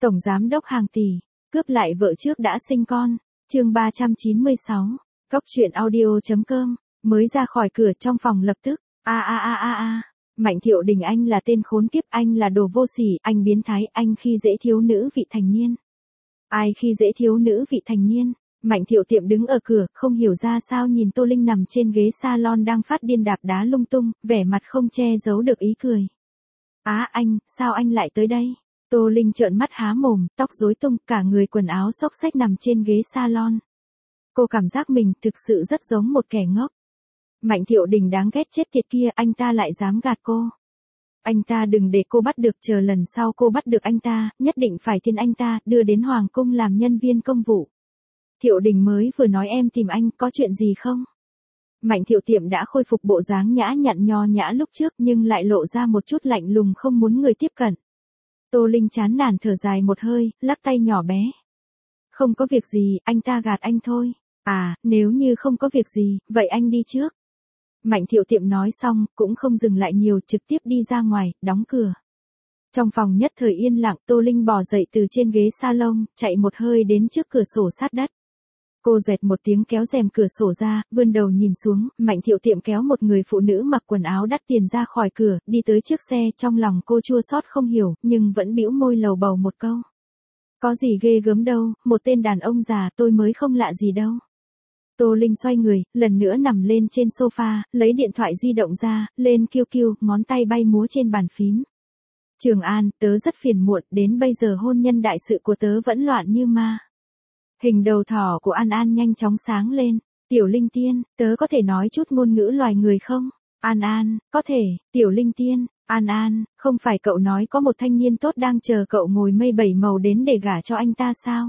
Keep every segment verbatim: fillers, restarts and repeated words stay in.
Tổng giám đốc hàng tỷ, cướp lại vợ trước đã sinh con. Chương ba trăm chín mươi sáu. Cóc truyện audio chấm com. Mới ra khỏi cửa trong phòng lập tức. A a a a a. Mạnh Thiệu Đình, anh là tên khốn kiếp, anh là đồ vô sỉ, anh biến thái, anh khi dễ thiếu nữ vị thành niên. Ai khi dễ thiếu nữ vị thành niên? Mạnh Thiệu Tiệm đứng ở cửa, không hiểu ra sao nhìn Tô Linh nằm trên ghế salon đang phát điên đạp đá lung tung, vẻ mặt không che giấu được ý cười. Á à, anh, sao anh lại tới đây? Tô Linh trợn mắt há mồm, tóc rối tung, cả người quần áo xốc xách nằm trên ghế salon. Cô cảm giác mình thực sự rất giống một kẻ ngốc. Mạnh Thiệu Đình đáng ghét chết tiệt kia, anh ta lại dám gạt cô. Anh ta đừng để cô bắt được, chờ lần sau cô bắt được anh ta, nhất định phải tin anh ta, đưa đến Hoàng cung làm nhân viên công vụ. Thiệu Đình mới vừa nói em tìm anh, có chuyện gì không? Mạnh Thiệu Tiệm đã khôi phục bộ dáng nhã nhặn nho nhã lúc trước nhưng lại lộ ra một chút lạnh lùng không muốn người tiếp cận. Tô Linh chán nản thở dài một hơi, lắc tay nhỏ bé. Không có việc gì, anh ta gạt anh thôi. À, nếu như không có việc gì, vậy anh đi trước. Mạnh Thiệu Tiệm nói xong, cũng không dừng lại nhiều, trực tiếp đi ra ngoài, đóng cửa. Trong phòng nhất thời yên lặng, Tô Linh bò dậy từ trên ghế salon, chạy một hơi đến trước cửa sổ sát đất. Cô dẹt một tiếng kéo rèm cửa sổ ra, vươn đầu nhìn xuống, Mạnh Thiệu Tiệm kéo một người phụ nữ mặc quần áo đắt tiền ra khỏi cửa, đi tới trước xe, trong lòng cô chua xót không hiểu, nhưng vẫn bĩu môi lầu bầu một câu. Có gì ghê gớm đâu, một tên đàn ông già tôi mới không lạ gì đâu. Tô Linh xoay người, lần nữa nằm lên trên sofa, lấy điện thoại di động ra, lên kêu kêu, ngón tay bay múa trên bàn phím. Trường An, tớ rất phiền muộn, đến bây giờ hôn nhân đại sự của tớ vẫn loạn như ma. Hình đầu thỏ của An An nhanh chóng sáng lên. Tiểu Linh Tiên, tớ có thể nói chút ngôn ngữ loài người không? An An, có thể. Tiểu Linh Tiên, An An, không phải cậu nói có một thanh niên tốt đang chờ cậu ngồi mây bảy màu đến để gả cho anh ta sao?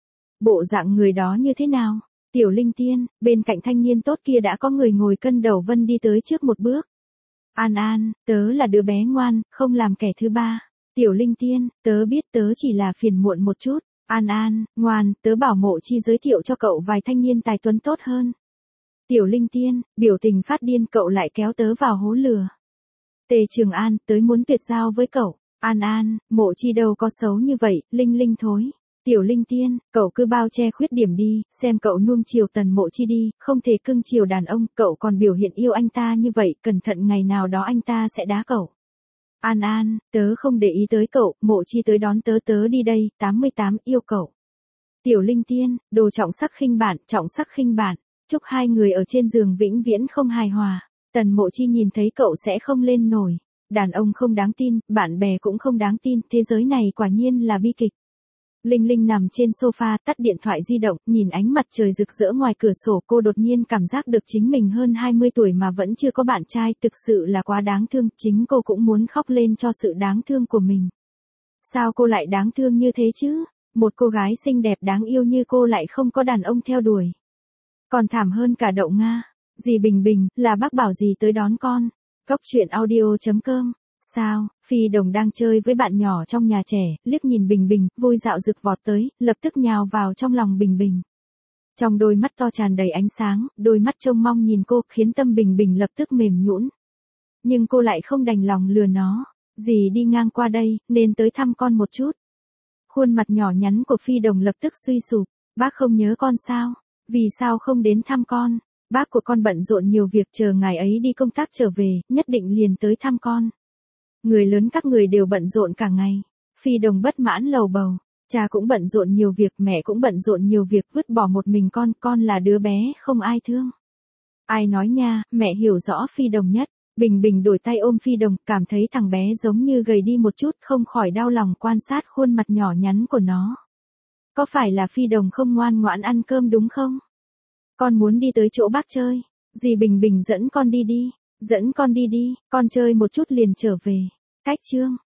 Bộ dạng người đó như thế nào? Tiểu Linh Tiên, bên cạnh thanh niên tốt kia đã có người ngồi cân đầu vân đi tới trước một bước. An An, tớ là đứa bé ngoan, không làm kẻ thứ ba. Tiểu Linh Tiên, tớ biết tớ chỉ là phiền muộn một chút. An An, ngoan, tớ bảo Mộ Chi giới thiệu cho cậu vài thanh niên tài tuấn tốt hơn. Tiểu Linh Tiên, biểu tình phát điên, cậu lại kéo tớ vào hố lừa. Tề Trường An, tớ muốn tuyệt giao với cậu. An An, Mộ Chi đâu có xấu như vậy, Linh Linh thối. Tiểu Linh Tiên, cậu cứ bao che khuyết điểm đi, xem cậu nuông chiều Tần Mộ Chi đi, không thể cưng chiều đàn ông, cậu còn biểu hiện yêu anh ta như vậy, cẩn thận ngày nào đó anh ta sẽ đá cậu. An An, tớ không để ý tới cậu, Mộ Chi tới đón tớ tớ đi đây, tám mươi tám, yêu cậu. Tiểu Linh Tiên, đồ trọng sắc khinh bản, trọng sắc khinh bản, chúc hai người ở trên giường vĩnh viễn không hài hòa. Tần Mộ Chi nhìn thấy cậu sẽ không lên nổi. Đàn ông không đáng tin, bạn bè cũng không đáng tin, thế giới này quả nhiên là bi kịch. Linh Linh nằm trên sofa, tắt điện thoại di động, nhìn ánh mặt trời rực rỡ ngoài cửa sổ, cô đột nhiên cảm giác được chính mình hơn hai mươi tuổi mà vẫn chưa có bạn trai, thực sự là quá đáng thương, chính cô cũng muốn khóc lên cho sự đáng thương của mình. Sao cô lại đáng thương như thế chứ? Một cô gái xinh đẹp đáng yêu như cô lại không có đàn ông theo đuổi. Còn thảm hơn cả Đậu Nga. Dì Bình Bình, là bác bảo dì tới đón con. Cóc truyện audio chấm com. Sao, Phi Đồng đang chơi với bạn nhỏ trong nhà trẻ, liếc nhìn Bình Bình, vui dạo rực vọt tới, lập tức nhào vào trong lòng Bình Bình. Trong đôi mắt to tràn đầy ánh sáng, đôi mắt trông mong nhìn cô, khiến tâm Bình Bình lập tức mềm nhũn. Nhưng cô lại không đành lòng lừa nó. Dì đi ngang qua đây, nên tới thăm con một chút. Khuôn mặt nhỏ nhắn của Phi Đồng lập tức suy sụp. Bác không nhớ con sao? Vì sao không đến thăm con? Bác của con bận rộn nhiều việc, chờ ngài ấy đi công tác trở về, nhất định liền tới thăm con. Người lớn các người đều bận rộn cả ngày. Phi Đồng bất mãn lầu bầu. Cha cũng bận rộn nhiều việc, mẹ cũng bận rộn nhiều việc, vứt bỏ một mình con, con là đứa bé không ai thương. Ai nói nha, mẹ hiểu rõ Phi Đồng nhất. Bình Bình đổi tay ôm Phi Đồng, cảm thấy thằng bé giống như gầy đi một chút, không khỏi đau lòng quan sát khuôn mặt nhỏ nhắn của nó. Có phải là Phi Đồng không ngoan ngoãn ăn cơm đúng không? Con muốn đi tới chỗ bác chơi. Dì Bình Bình dẫn con đi đi. Dẫn con đi đi, con chơi một chút liền trở về. Cách chương.